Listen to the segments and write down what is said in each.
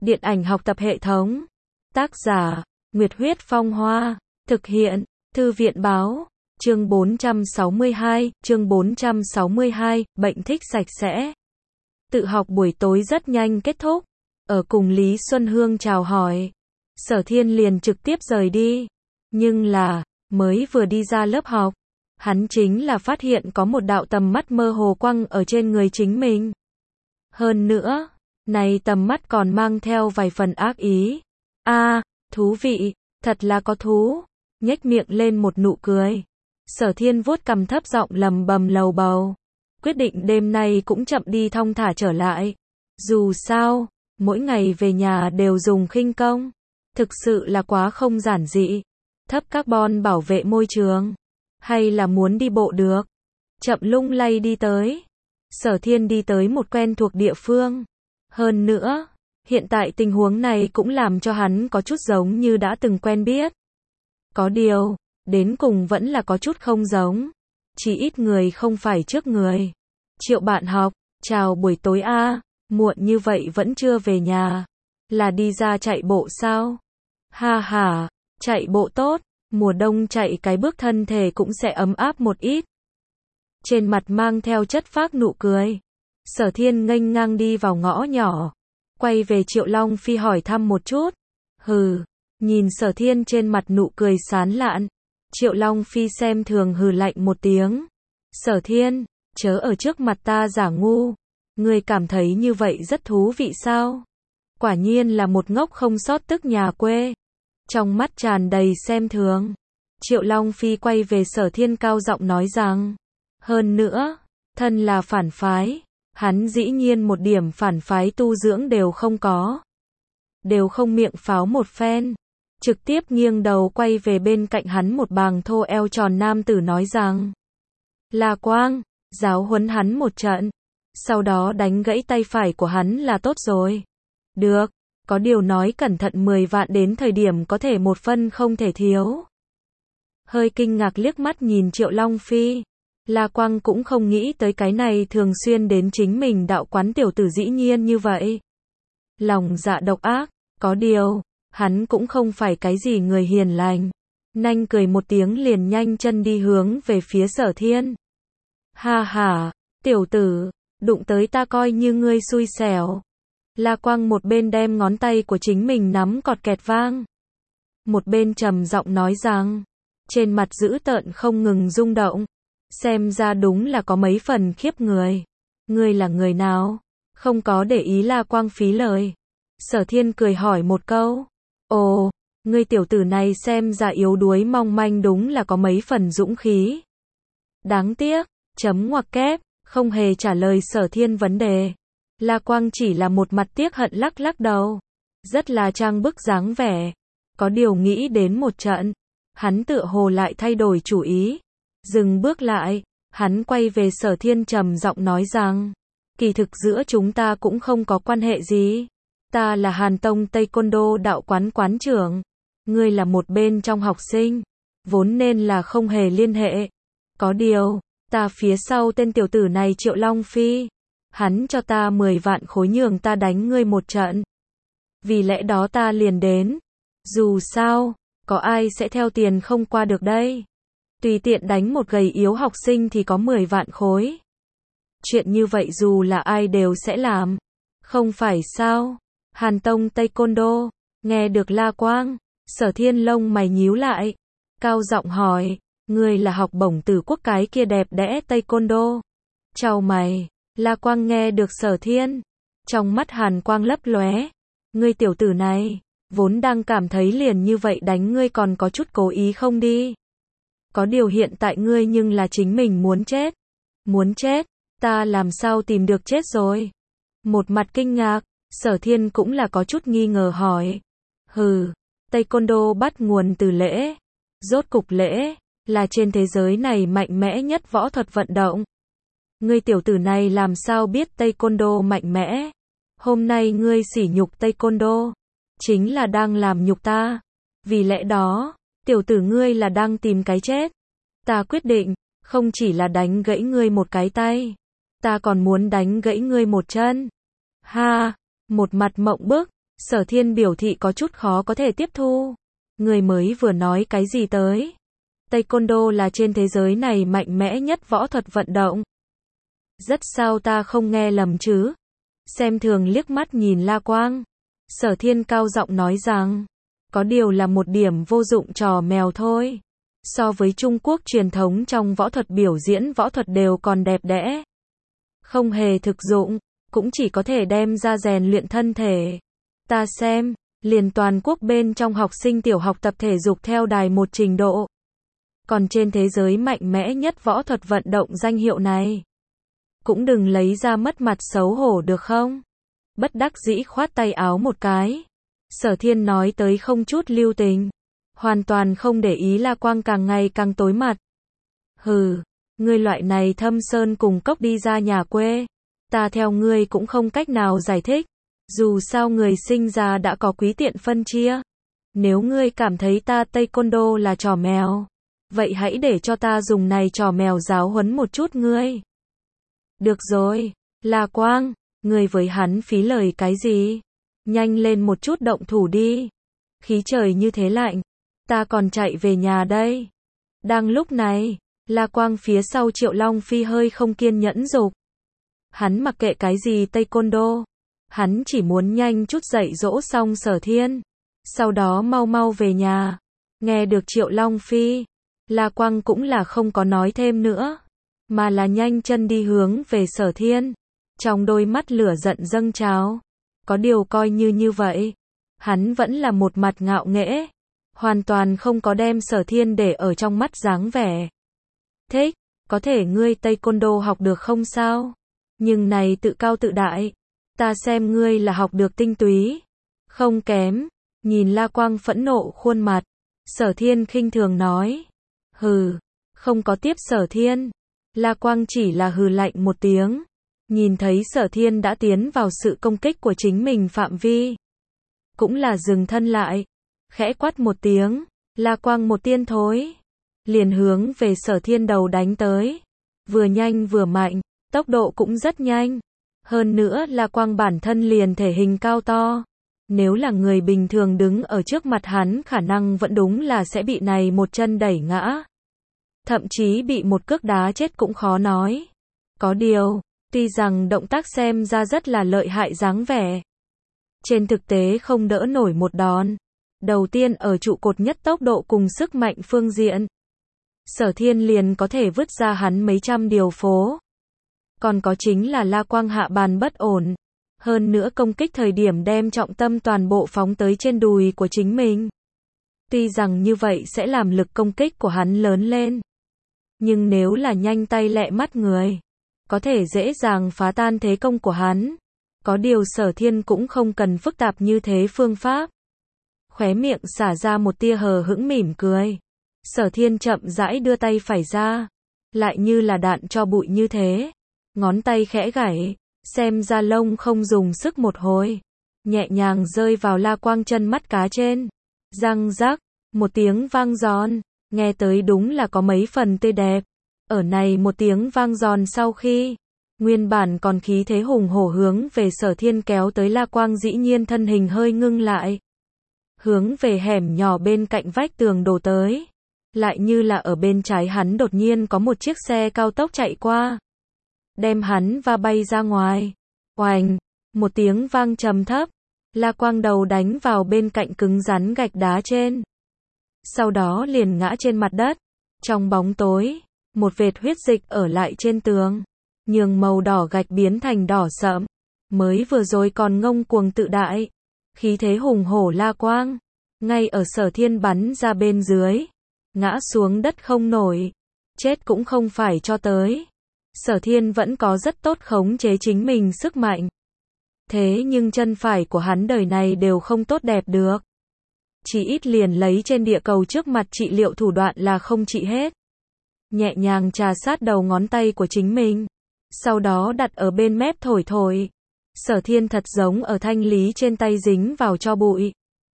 Điện ảnh học tập hệ thống. Tác giả, Nguyệt Huyết Phong Hoa. Thực hiện, Thư viện Báo. Chương 462, bệnh thích sạch sẽ. Tự học buổi tối rất nhanh kết thúc. Ở cùng Lý Xuân Hương chào hỏi, Sở Thiên liền trực tiếp rời đi. Nhưng là, mới vừa đi ra lớp học, hắn chính là phát hiện có một đạo tầm mắt mơ hồ quăng ở trên người chính mình. Hơn nữa, này tầm mắt còn mang theo vài phần ác ý. Thú vị, thật là có thú. Nhếch miệng lên một nụ cười. Sở Thiên vuốt cằm thấp giọng lầm bầm lầu bầu. Quyết định đêm nay cũng chậm đi thong thả trở lại. Dù sao, mỗi ngày về nhà đều dùng khinh công. Thực sự là quá không giản dị. Thấp carbon bảo vệ môi trường. Hay là muốn đi bộ được. Chậm lung lay đi tới. Sở Thiên đi tới một quen thuộc địa phương. Hơn nữa, hiện tại tình huống này cũng làm cho hắn có chút giống như đã từng quen biết. Có điều, đến cùng vẫn là có chút không giống. Chỉ ít người không phải trước người. Triệu bạn học, chào buổi tối muộn như vậy vẫn chưa về nhà. Là đi ra chạy bộ sao? Ha ha, chạy bộ tốt, mùa đông chạy cái bước thân thể cũng sẽ ấm áp một ít. Trên mặt mang theo chất phác nụ cười. Sở Thiên nghênh ngang đi vào ngõ nhỏ. Quay về Triệu Long Phi hỏi thăm một chút. Nhìn Sở Thiên trên mặt nụ cười sán lạn. Triệu Long Phi xem thường hừ lạnh một tiếng. Sở Thiên, chớ ở trước mặt ta giả ngu. Ngươi cảm thấy như vậy rất thú vị sao? Quả nhiên là một ngốc không sót tức nhà quê. Trong mắt tràn đầy xem thường. Triệu Long Phi quay về Sở Thiên cao giọng nói rằng. Hơn nữa, thân là phản phái. Hắn dĩ nhiên một điểm phản phái tu dưỡng đều không có. Đều không miệng pháo một phen. Trực tiếp nghiêng đầu quay về bên cạnh hắn một bàng thô eo tròn nam tử nói rằng. La Quang, giáo huấn hắn một trận. Sau đó đánh gãy tay phải của hắn là tốt rồi. Được, có điều nói cẩn thận 10 vạn đến thời điểm có thể một phân không thể thiếu. Hơi kinh ngạc liếc mắt nhìn Triệu Long Phi. La Quang cũng không nghĩ tới cái này thường xuyên đến chính mình đạo quán tiểu tử dĩ nhiên như vậy. Lòng dạ độc ác, có điều, hắn cũng không phải cái gì người hiền lành. Nanh cười một tiếng liền nhanh chân đi hướng về phía Sở Thiên. Ha ha, tiểu tử, đụng tới ta coi như ngươi xui xẻo. La Quang một bên đem ngón tay của chính mình nắm cọt kẹt vang. Một bên trầm giọng nói rằng, trên mặt dữ tợn không ngừng rung động. Xem ra đúng là có mấy phần khiếp người. Ngươi là người nào? Không có để ý La Quang phí lời. Sở Thiên cười hỏi một câu. Ồ, ngươi tiểu tử này xem ra yếu đuối mong manh đúng là có mấy phần dũng khí. Đáng tiếc, chấm ngoặc kép, không hề trả lời Sở Thiên vấn đề. La Quang chỉ là một mặt tiếc hận lắc lắc đầu. Rất là trang bức dáng vẻ. Có điều nghĩ đến một trận. Hắn tựa hồ lại thay đổi chủ ý. Dừng bước lại, hắn quay về Sở Thiên trầm giọng nói rằng. Kỳ thực giữa chúng ta cũng không có quan hệ gì. Ta là Hàn Tông Taekwondo đạo quán quán trưởng. Ngươi là một bên trong học sinh. Vốn nên là không hề liên hệ. Có điều, ta phía sau tên tiểu tử này Triệu Long Phi. Hắn cho ta 10 vạn khối nhường ta đánh ngươi một trận. Vì lẽ đó ta liền đến. Dù sao, có ai sẽ theo tiền không qua được đây. Tùy tiện đánh một gầy yếu học sinh thì có 10 vạn khối. Chuyện như vậy dù là ai đều sẽ làm. Không phải sao? Hàn Tông Taekwondo. Nghe được La Quang, Sở Thiên lông mày nhíu lại. Cao giọng hỏi, ngươi là học bổng từ quốc cái kia đẹp đẽ Taekwondo. Chào mày. La Quang nghe được Sở Thiên. Trong mắt hàn quang lấp lóe. Ngươi tiểu tử này, vốn đang cảm thấy liền như vậy đánh ngươi còn có chút cố ý không đi. Có điều hiện tại ngươi nhưng là chính mình muốn chết. Muốn chết, ta làm sao tìm được chết rồi? Một mặt kinh ngạc, Sở Thiên cũng là có chút nghi ngờ hỏi. Taekwondo bắt nguồn từ lễ. Rốt cục lễ, là trên thế giới này mạnh mẽ nhất võ thuật vận động. Ngươi tiểu tử này làm sao biết Taekwondo mạnh mẽ? Hôm nay ngươi sỉ nhục Taekwondo, chính là đang làm nhục ta. Vì lẽ đó, tiểu tử ngươi là đang tìm cái chết. Ta quyết định, không chỉ là đánh gãy ngươi một cái tay, ta còn muốn đánh gãy ngươi một chân. Ha, một mặt mộng bức, Sở Thiên biểu thị có chút khó có thể tiếp thu. Người mới vừa nói cái gì tới? Taekwondo là trên thế giới này mạnh mẽ nhất võ thuật vận động. Rất sao ta không nghe lầm chứ? Xem thường liếc mắt nhìn La Quang. Sở Thiên cao giọng nói rằng, có điều là một điểm vô dụng trò mèo thôi. So với Trung Quốc truyền thống trong võ thuật biểu diễn võ thuật đều còn đẹp đẽ. Không hề thực dụng, cũng chỉ có thể đem ra rèn luyện thân thể. Ta xem, liền toàn quốc bên trong học sinh tiểu học tập thể dục theo đài một trình độ. Còn trên thế giới mạnh mẽ nhất võ thuật vận động danh hiệu này. Cũng đừng lấy ra mất mặt xấu hổ được không? Bất đắc dĩ khoát tay áo một cái. Sở Thiên nói tới không chút lưu tình. Hoàn toàn không để ý La Quang càng ngày càng tối mặt. Hừ, ngươi loại này thâm sơn cùng cốc đi ra nhà quê. Ta theo ngươi cũng không cách nào giải thích. Dù sao người sinh ra đã có quý tiện phân chia. Nếu ngươi cảm thấy ta Taekwondo là trò mèo, vậy hãy để cho ta dùng này trò mèo giáo huấn một chút ngươi. Được rồi, La Quang, ngươi với hắn phí lời cái gì? Nhanh lên một chút động thủ đi. Khí trời như thế lạnh, ta còn chạy về nhà đây. Đang lúc này, La Quang phía sau Triệu Long Phi hơi không kiên nhẫn dục. Hắn mặc kệ cái gì Taekwondo, hắn chỉ muốn nhanh chút dạy dỗ xong Sở Thiên, sau đó mau mau về nhà. Nghe được Triệu Long Phi, La Quang cũng là không có nói thêm nữa, mà là nhanh chân đi hướng về Sở Thiên. Trong đôi mắt lửa giận dâng trào. Có điều coi như vậy, hắn vẫn là một mặt ngạo nghễ, hoàn toàn không có đem Sở Thiên để ở trong mắt dáng vẻ. Thích, có thể ngươi Taekwondo học được không sao? Nhưng này tự cao tự đại, ta xem ngươi là học được tinh túy. Không kém, nhìn La Quang phẫn nộ khuôn mặt, Sở Thiên khinh thường nói. Hừ, không có tiếp Sở Thiên. La Quang chỉ là hừ lạnh một tiếng. Nhìn thấy Sở Thiên đã tiến vào sự công kích của chính mình phạm vi, cũng là dừng thân lại, khẽ quát một tiếng, La Quang một tiên thối, liền hướng về Sở Thiên đầu đánh tới, vừa nhanh vừa mạnh, tốc độ cũng rất nhanh, hơn nữa La Quang bản thân liền thể hình cao to, nếu là người bình thường đứng ở trước mặt hắn khả năng vẫn đúng là sẽ bị này một chân đẩy ngã, thậm chí bị một cước đá chết cũng khó nói. Có điều, tuy rằng động tác xem ra rất là lợi hại dáng vẻ, trên thực tế không đỡ nổi một đòn. Đầu tiên ở trụ cột nhất tốc độ cùng sức mạnh phương diện, Sở Thiên liền có thể vứt ra hắn mấy trăm điều phố. Còn có chính là La Quang hạ bàn bất ổn, hơn nữa công kích thời điểm đem trọng tâm toàn bộ phóng tới trên đùi của chính mình. Tuy rằng như vậy sẽ làm lực công kích của hắn lớn lên, nhưng nếu là nhanh tay lẹ mắt người, có thể dễ dàng phá tan thế công của hắn. Có điều Sở Thiên cũng không cần phức tạp như thế phương pháp. Khóe miệng xả ra một tia hờ hững mỉm cười. Sở Thiên chậm rãi đưa tay phải ra, lại như là đạn cho bụi như thế. Ngón tay khẽ gảy, xem ra lông không dùng sức một hồi, nhẹ nhàng rơi vào La Quang chân mắt cá trên. Răng rắc, một tiếng vang giòn, nghe tới đúng là có mấy phần tươi đẹp. Ở này một tiếng vang giòn sau khi, nguyên bản còn khí thế hùng hổ hướng về Sở Thiên kéo tới La Quang dĩ nhiên thân hình hơi ngưng lại. Hướng về hẻm nhỏ bên cạnh vách tường đổ tới. Lại như là ở bên trái hắn đột nhiên có một chiếc xe cao tốc chạy qua, đem hắn va bay ra ngoài. Oành, một tiếng vang trầm thấp, La Quang đầu đánh vào bên cạnh cứng rắn gạch đá trên. Sau đó liền ngã trên mặt đất. Trong bóng tối, một vệt huyết dịch ở lại trên tường, nhường màu đỏ gạch biến thành đỏ sẫm. Mới vừa rồi còn ngông cuồng tự đại, khí thế hùng hổ La Quang, ngay ở Sở Thiên bắn ra bên dưới, ngã xuống đất không nổi, chết cũng không phải cho tới. Sở Thiên vẫn có rất tốt khống chế chính mình sức mạnh. Thế nhưng chân phải của hắn đời này đều không tốt đẹp được. Chỉ ít liền lấy trên địa cầu trước mặt trị liệu thủ đoạn là không trị hết. Nhẹ nhàng trà sát đầu ngón tay của chính mình, sau đó đặt ở bên mép thổi thổi. Sở Thiên thật giống ở thanh lý trên tay dính vào cho bụi.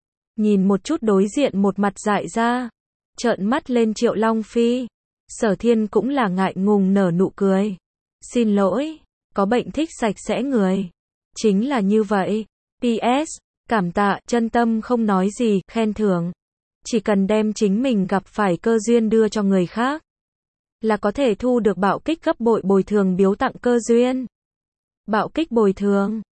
Nhìn một chút đối diện một mặt dại ra, trợn mắt lên Triệu Long Phi. Sở Thiên cũng là ngại ngùng nở nụ cười. Xin lỗi, có bệnh thích sạch sẽ người. Chính là như vậy. PS, Cảm tạ, chân tâm không nói gì, khen thưởng. Chỉ cần đem chính mình gặp phải cơ duyên đưa cho người khác, là có thể thu được bạo kích gấp bội bồi thường biếu tặng cơ duyên. Bạo kích bồi thường.